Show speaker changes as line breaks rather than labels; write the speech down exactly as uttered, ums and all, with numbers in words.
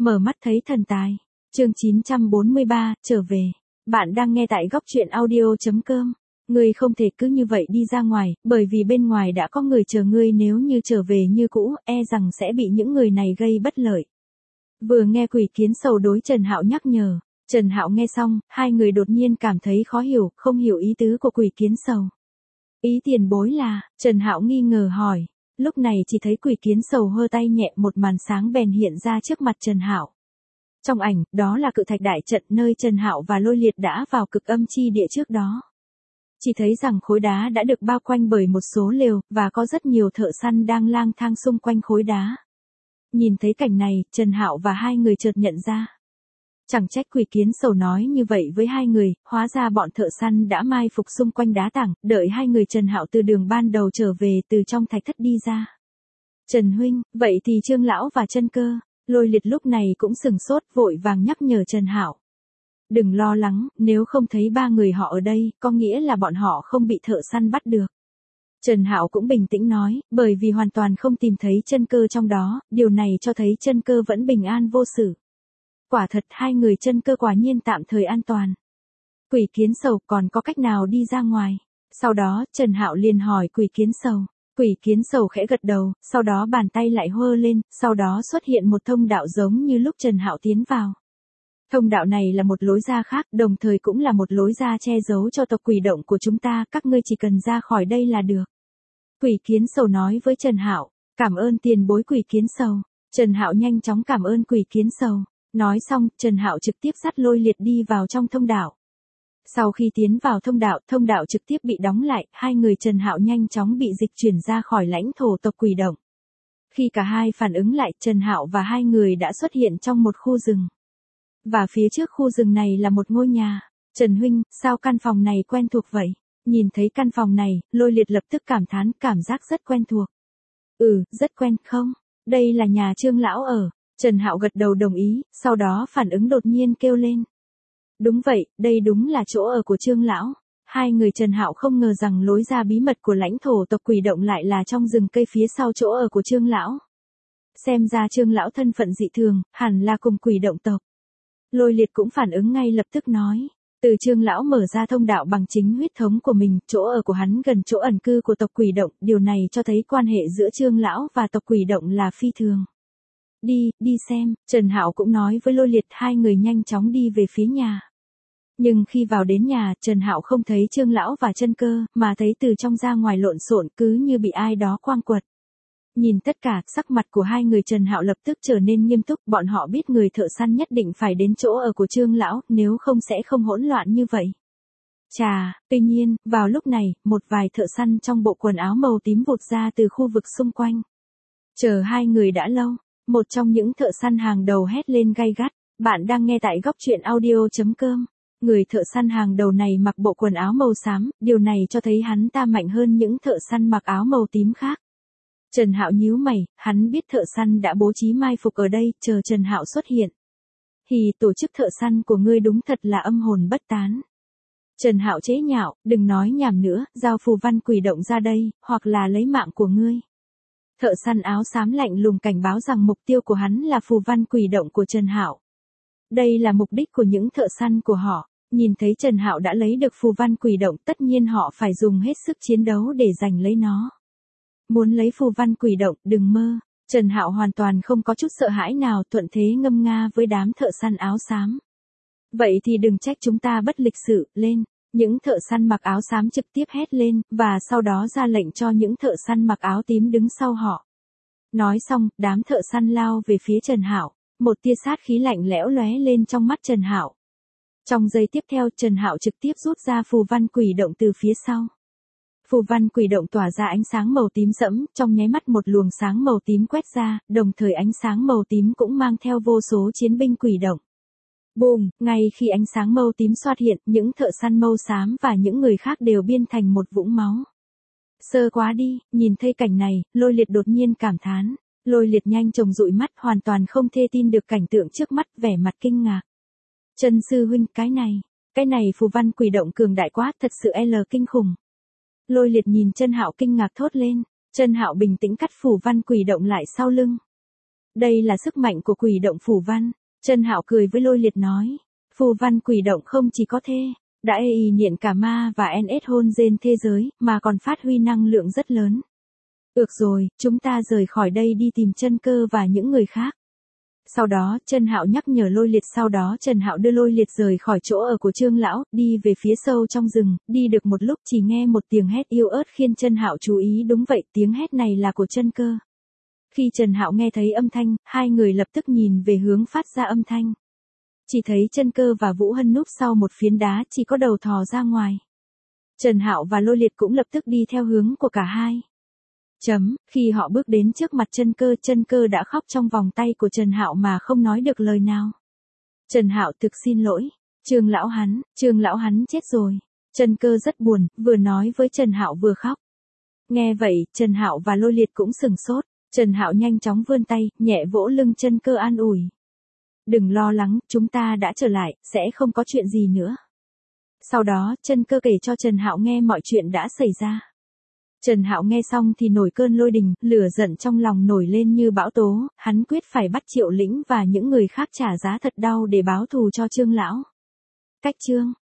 Mở mắt thấy thần tài. Chương chín trăm bốn mươi ba, trở về. Bạn đang nghe tại góc truyện audio.com. Ngươi không thể cứ như vậy đi ra ngoài, bởi vì bên ngoài đã có người chờ ngươi, nếu như trở về như cũ, e rằng sẽ bị những người này gây bất lợi. Vừa nghe Quỷ Kiến Sầu đối Trần Hạo nhắc nhở, Trần Hạo nghe xong, hai người đột nhiên cảm thấy khó hiểu, không hiểu ý tứ của Quỷ Kiến Sầu. Ý tiền bối là, Trần Hạo nghi ngờ hỏi. Lúc này chỉ thấy Quỷ Kiến Sầu hơ tay nhẹ, một màn sáng bèn hiện ra trước mặt Trần Hạo. Trong ảnh, đó là cự thạch đại trận nơi Trần Hạo và Lôi Liệt đã vào cực âm chi địa trước đó. Chỉ thấy rằng khối đá đã được bao quanh bởi một số lều, và có rất nhiều thợ săn đang lang thang xung quanh khối đá. Nhìn thấy cảnh này, Trần Hạo và hai người chợt nhận ra. Chẳng trách Quỷ Kiến Sầu nói như vậy với hai người, hóa ra bọn thợ săn đã mai phục xung quanh đá tảng, đợi hai người Trần Hạo từ đường ban đầu trở về từ trong thạch thất đi ra. Trần huynh, vậy thì Trương lão và Chân Cơ. Lôi Liệt lúc này cũng sừng sốt, vội vàng nhắc nhở Trần Hạo. Đừng lo lắng, nếu không thấy ba người họ ở đây, có nghĩa là bọn họ không bị thợ săn bắt được. Trần Hạo cũng bình tĩnh nói, bởi vì hoàn toàn không tìm thấy Chân Cơ trong đó, điều này cho thấy Chân Cơ vẫn bình an vô sự. Quả thật hai người Chân Cơ quả nhiên tạm thời an toàn. Quỷ Kiến Sầu, còn có cách nào đi ra ngoài? Sau đó, Trần Hạo liền hỏi Quỷ Kiến Sầu. Quỷ Kiến Sầu khẽ gật đầu, sau đó bàn tay lại hơ lên, sau đó xuất hiện một thông đạo giống như lúc Trần Hạo tiến vào. Thông đạo này là một lối ra khác, đồng thời cũng là một lối ra che giấu cho tộc quỷ động của chúng ta, các ngươi chỉ cần ra khỏi đây là được. Quỷ Kiến Sầu nói với Trần Hạo, cảm ơn tiền bối Quỷ Kiến Sầu. Trần Hạo nhanh chóng cảm ơn Quỷ Kiến Sầu. Nói xong, Trần Hạo trực tiếp dắt Lôi Liệt đi vào trong thông đạo. Sau khi tiến vào thông đạo, thông đạo trực tiếp bị đóng lại, hai người Trần Hạo nhanh chóng bị dịch chuyển ra khỏi lãnh thổ tộc quỷ động. Khi cả hai phản ứng lại, Trần Hạo và hai người đã xuất hiện trong một khu rừng. Và phía trước khu rừng này là một ngôi nhà. Trần huynh, sao căn phòng này quen thuộc vậy? Nhìn thấy căn phòng này, Lôi Liệt lập tức cảm thán, cảm giác rất quen thuộc. Ừ, rất quen, không? Đây là nhà Trương lão ở. Trần Hạo gật đầu đồng ý, sau đó phản ứng đột nhiên kêu lên. Đúng vậy, đây đúng là chỗ ở của Trương lão. Hai người Trần Hạo không ngờ rằng lối ra bí mật của lãnh thổ tộc quỷ động lại là trong rừng cây phía sau chỗ ở của Trương lão. Xem ra Trương lão thân phận dị thường, hẳn là cùng quỷ động tộc. Lôi Liệt cũng phản ứng ngay lập tức nói. Từ Trương lão mở ra thông đạo bằng chính huyết thống của mình, chỗ ở của hắn gần chỗ ẩn cư của tộc quỷ động, điều này cho thấy quan hệ giữa Trương lão và tộc quỷ động là phi thường. Đi, đi xem, Trần Hạo cũng nói với Lôi Liệt, hai người nhanh chóng đi về phía nhà. Nhưng khi vào đến nhà, Trần Hạo không thấy Trương lão và Chân Cơ, mà thấy từ trong ra ngoài lộn xộn, cứ như bị ai đó quang quật. Nhìn tất cả, sắc mặt của hai người Trần Hạo lập tức trở nên nghiêm túc, bọn họ biết người thợ săn nhất định phải đến chỗ ở của Trương lão, nếu không sẽ không hỗn loạn như vậy. Chà, tuy nhiên, vào lúc này, một vài thợ săn trong bộ quần áo màu tím vụt ra từ khu vực xung quanh. Chờ hai người đã lâu, một trong những thợ săn hàng đầu hét lên gay gắt, bạn đang nghe tại góc truyện audio.com. Người thợ săn hàng đầu này mặc bộ quần áo màu xám, điều này cho thấy hắn ta mạnh hơn những thợ săn mặc áo màu tím khác. Trần Hạo nhíu mày, hắn biết thợ săn đã bố trí mai phục ở đây, chờ Trần Hạo xuất hiện. Hì, tổ chức thợ săn của ngươi đúng thật là âm hồn bất tán. Trần Hạo chế nhạo, đừng nói nhảm nữa, giao phù văn quỷ động ra đây, hoặc là lấy mạng của ngươi. Thợ săn áo xám lạnh lùng cảnh báo rằng mục tiêu của hắn là phù văn quỷ động của Trần Hạo. Đây là mục đích của những thợ săn của họ. Nhìn thấy Trần Hạo đã lấy được phù văn quỷ động, tất nhiên họ phải dùng hết sức chiến đấu để giành lấy nó. Muốn lấy phù văn quỷ động, đừng mơ. Trần Hạo hoàn toàn không có chút sợ hãi nào, thuận thế ngâm nga với đám thợ săn áo xám. Vậy thì đừng trách chúng ta bất lịch sự, lên. Những thợ săn mặc áo xám trực tiếp hét lên, và sau đó ra lệnh cho những thợ săn mặc áo tím đứng sau họ. Nói xong, đám thợ săn lao về phía Trần Hạo. Một tia sát khí lạnh lẽo lóe lên trong mắt Trần Hạo. Trong giây tiếp theo, Trần Hạo trực tiếp rút ra phù văn quỷ động từ phía sau. Phù văn quỷ động tỏa ra ánh sáng màu tím sẫm, trong nháy mắt một luồng sáng màu tím quét ra, đồng thời ánh sáng màu tím cũng mang theo vô số chiến binh quỷ động. Bùm, ngay khi ánh sáng màu tím xuất hiện, những thợ săn màu xám và những người khác đều biên thành một vũng máu. Sơ quá đi, nhìn thấy cảnh này, Lôi Liệt đột nhiên cảm thán. Lôi Liệt nhanh chóng dụi mắt, hoàn toàn không thể tin được cảnh tượng trước mắt, vẻ mặt kinh ngạc. Trần sư huynh, cái này, cái này phù văn quỷ động cường đại quá, thật sự L kinh khủng. Lôi Liệt nhìn Trần Hạo kinh ngạc thốt lên, Trần Hạo bình tĩnh cắt phù văn quỷ động lại sau lưng. Đây là sức mạnh của quỷ động phù văn. Trần Hạo cười với Lôi Liệt nói. Phù văn quỷ động không chỉ có thê, đã ê y niệm cả ma và en ét hôn dên thế giới, mà còn phát huy năng lượng rất lớn. Được rồi, chúng ta rời khỏi đây đi tìm Chân Cơ và những người khác. Sau đó, Trần Hạo nhắc nhở Lôi Liệt, sau đó Trần Hạo đưa Lôi Liệt rời khỏi chỗ ở của Trương lão, đi về phía sâu trong rừng, đi được một lúc chỉ nghe một tiếng hét yếu ớt khiến Trần Hạo chú ý, đúng vậy, tiếng hét này là của Chân Cơ. Khi Trần Hạo nghe thấy âm thanh, hai người lập tức nhìn về hướng phát ra âm thanh. Chỉ thấy Chân Cơ và Vũ Hân núp sau một phiến đá, chỉ có đầu thò ra ngoài. Trần Hạo và Lôi Liệt cũng lập tức đi theo hướng của cả hai. Chấm, khi họ bước đến trước mặt Chân Cơ, Chân Cơ đã khóc trong vòng tay của Trần Hạo mà không nói được lời nào. Trần Hạo thực xin lỗi, Trương lão hắn, Trương lão hắn chết rồi. Chân Cơ rất buồn, vừa nói với Trần Hạo vừa khóc. Nghe vậy, Trần Hạo và Lôi Liệt cũng sừng sốt. Trần Hạo nhanh chóng vươn tay, nhẹ vỗ lưng Chân Cơ an ủi. Đừng lo lắng, chúng ta đã trở lại, sẽ không có chuyện gì nữa. Sau đó, Chân Cơ kể cho Trần Hạo nghe mọi chuyện đã xảy ra. Trần Hạo nghe xong thì nổi cơn lôi đình, lửa giận trong lòng nổi lên như bão tố, hắn quyết phải bắt Triệu Lĩnh và những người khác trả giá thật đau để báo thù cho Trương lão. Cách chương